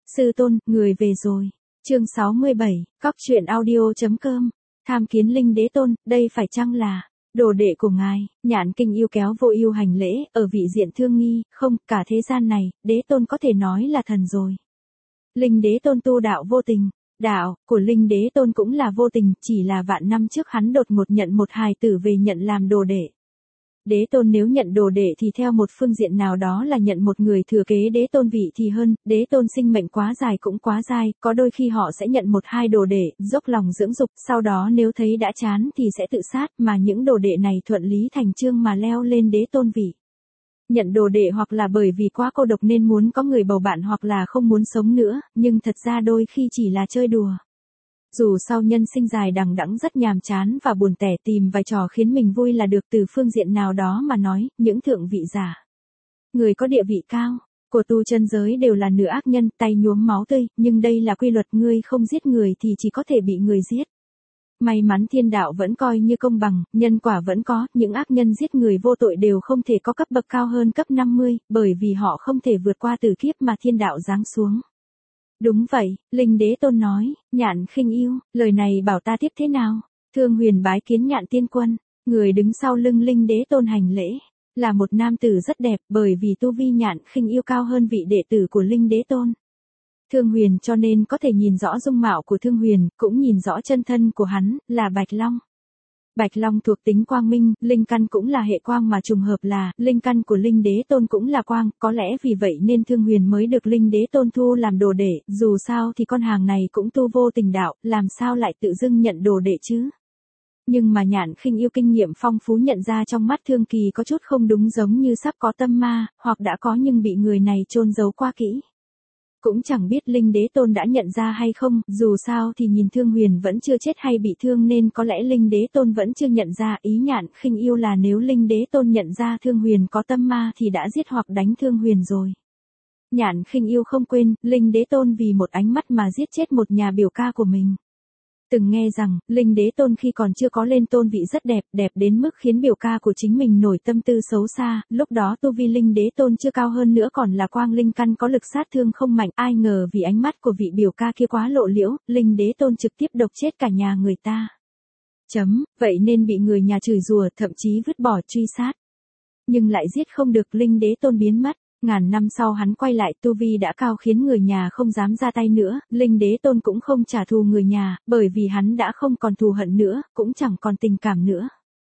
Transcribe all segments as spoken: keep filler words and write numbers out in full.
Sư tôn, người về rồi. Chương sáu mươi bảy, cóc truyện audio.com. Tham kiến Linh Đế Tôn, đây phải chăng là đồ đệ của ngài? Nhạn Kinh yêu kéo Vô Ưu hành lễ, ở vị diện thương nghi, không, cả thế gian này, Đế Tôn có thể nói là thần rồi. Linh Đế Tôn tu đạo vô tình, đạo của Linh Đế Tôn cũng là vô tình, chỉ là vạn năm trước hắn đột ngột nhận một hài tử về nhận làm đồ đệ. Đế Tôn nếu nhận đồ đệ thì theo một phương diện nào đó là nhận một người thừa kế Đế Tôn vị thì hơn, Đế Tôn sinh mệnh quá dài cũng quá dài, có đôi khi họ sẽ nhận một hai đồ đệ, dốc lòng dưỡng dục, sau đó nếu thấy đã chán thì sẽ tự sát, mà những đồ đệ này thuận lý thành chương mà leo lên Đế Tôn vị. Nhận đồ đệ hoặc là bởi vì quá cô độc nên muốn có người bầu bạn hoặc là không muốn sống nữa, nhưng thật ra đôi khi chỉ là chơi đùa. Dù sao nhân sinh dài đằng đẵng rất nhàm chán và buồn tẻ, tìm vài trò khiến mình vui là được. Từ phương diện nào đó mà nói, những thượng vị giả, người có địa vị cao của tu chân giới đều là nửa ác nhân, tay nhuốm máu tươi, nhưng đây là quy luật, ngươi không giết người thì chỉ có thể bị người giết. May mắn thiên đạo vẫn coi như công bằng, nhân quả vẫn có, những ác nhân giết người vô tội đều không thể có cấp bậc cao hơn cấp năm mươi, bởi vì họ không thể vượt qua tử kiếp mà thiên đạo giáng xuống. Đúng vậy, Linh Đế Tôn nói. Nhạn Khinh yêu, lời này bảo ta tiếp thế nào? Thương Huyền bái kiến Nhạn tiên quân, người đứng sau lưng Linh Đế Tôn hành lễ, là một nam tử rất đẹp, bởi vì tu vi Nhạn Khinh yêu cao hơn vị đệ tử của Linh Đế Tôn. Thương Huyền cho nên có thể nhìn rõ dung mạo của Thương Huyền, cũng nhìn rõ chân thân của hắn, là Bạch Long. Bạch Long thuộc tính quang minh, linh căn cũng là hệ quang mà trùng hợp là, linh căn của Linh Đế Tôn cũng là quang, có lẽ vì vậy nên Thương Huyền mới được Linh Đế Tôn thu làm đồ đệ, dù sao thì con hàng này cũng tu vô tình đạo, làm sao lại tự dưng nhận đồ đệ chứ? Nhưng mà Nhạn Khinh yêu kinh nghiệm phong phú nhận ra trong mắt Thương Kỳ có chút không đúng, giống như sắp có tâm ma, hoặc đã có nhưng bị người này chôn giấu qua kỹ. Cũng chẳng biết Linh Đế Tôn đã nhận ra hay không, dù sao thì nhìn Thương Huyền vẫn chưa chết hay bị thương nên có lẽ Linh Đế Tôn vẫn chưa nhận ra. Ý Nhạn Khinh yêu là nếu Linh Đế Tôn nhận ra Thương Huyền có tâm ma thì đã giết hoặc đánh Thương Huyền rồi. Nhạn Khinh yêu không quên, Linh Đế Tôn vì một ánh mắt mà giết chết một nhà biểu ca của mình. Từng nghe rằng, Linh Đế Tôn khi còn chưa có lên tôn vị rất đẹp, đẹp đến mức khiến biểu ca của chính mình nổi tâm tư xấu xa, lúc đó tu vi Linh Đế Tôn chưa cao hơn nữa còn là quang linh căn có lực sát thương không mạnh, ai ngờ vì ánh mắt của vị biểu ca kia quá lộ liễu, Linh Đế Tôn trực tiếp độc chết cả nhà người ta. Chấm, vậy nên bị người nhà chửi rủa, thậm chí vứt bỏ truy sát. Nhưng lại giết không được, Linh Đế Tôn biến mất. Ngàn năm sau hắn quay lại, tu vi đã cao khiến người nhà không dám ra tay nữa, Linh Đế Tôn cũng không trả thù người nhà, bởi vì hắn đã không còn thù hận nữa, cũng chẳng còn tình cảm nữa.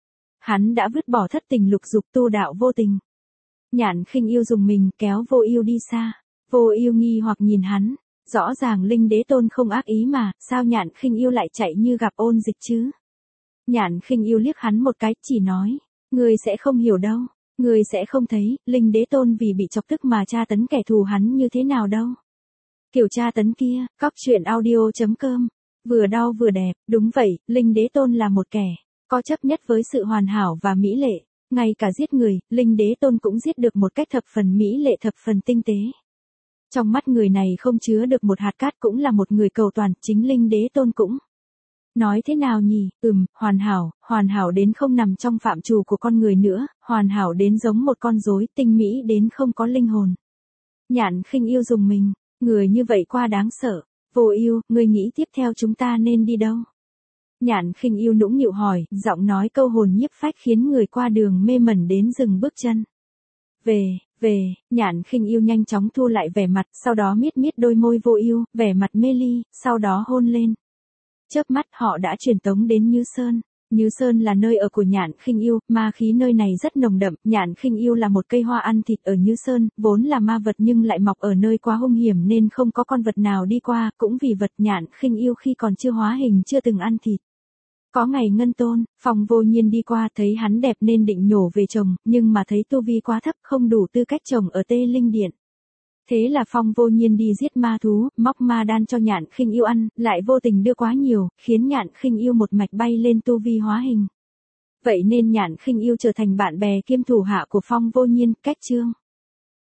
Hắn đã vứt bỏ thất tình lục dục, tu đạo vô tình. Nhạn Khinh yêu dùng mình kéo Vô Ưu đi xa. Vô Ưu nghi hoặc nhìn hắn, rõ ràng Linh Đế Tôn không ác ý mà, sao Nhạn Khinh yêu lại chạy như gặp ôn dịch chứ? Nhạn Khinh yêu liếc hắn một cái, chỉ nói, ngươi sẽ không hiểu đâu. Người sẽ không thấy, Linh Đế Tôn vì bị chọc tức mà tra tấn kẻ thù hắn như thế nào đâu. Kiểu tra tấn kia, cóc truyện audio.com. Vừa đau vừa đẹp, đúng vậy, Linh Đế Tôn là một kẻ có chấp nhất với sự hoàn hảo và mỹ lệ. Ngay cả giết người, Linh Đế Tôn cũng giết được một cách thập phần mỹ lệ, thập phần tinh tế. Trong mắt người này không chứa được một hạt cát, cũng là một người cầu toàn, chính Linh Đế Tôn cũng. Nói thế nào nhỉ, ừm, hoàn hảo, hoàn hảo đến không nằm trong phạm trù của con người nữa, hoàn hảo đến giống một con rối, tinh mỹ đến không có linh hồn. Nhạn Khinh yêu dùng mình, người như vậy quá đáng sợ. Vô Ưu, ngươi nghĩ tiếp theo chúng ta nên đi đâu? Nhạn Khinh yêu nũng nịu hỏi, giọng nói câu hồn nhiếp phách khiến người qua đường mê mẩn đến dừng bước chân. Về, về, Nhạn Khinh yêu nhanh chóng thu lại vẻ mặt, sau đó miết miết đôi môi Vô Ưu, vẻ mặt mê ly, sau đó hôn lên. Chớp mắt họ đã truyền tống đến Như Sơn. Như Sơn là nơi ở của Nhạn Khinh yêu, ma khí nơi này rất nồng đậm, Nhạn Khinh yêu là một cây hoa ăn thịt ở Như Sơn, vốn là ma vật nhưng lại mọc ở nơi quá hung hiểm nên không có con vật nào đi qua, cũng vì vật Nhạn Khinh yêu khi còn chưa hóa hình chưa từng ăn thịt. Có ngày Ngân Tôn, Phong Vô Nhiên đi qua thấy hắn đẹp nên định nhổ về trồng, nhưng mà thấy tu vi quá thấp không đủ tư cách trồng ở Tê Linh Điện. Thế là Phong Vô Nhiên đi giết ma thú, móc ma đan cho Nhạn Khinh yêu ăn, lại vô tình đưa quá nhiều, khiến Nhạn Khinh yêu một mạch bay lên tu vi hóa hình. Vậy nên Nhạn Khinh yêu trở thành bạn bè kiêm thủ hạ của Phong Vô Nhiên, cách chương.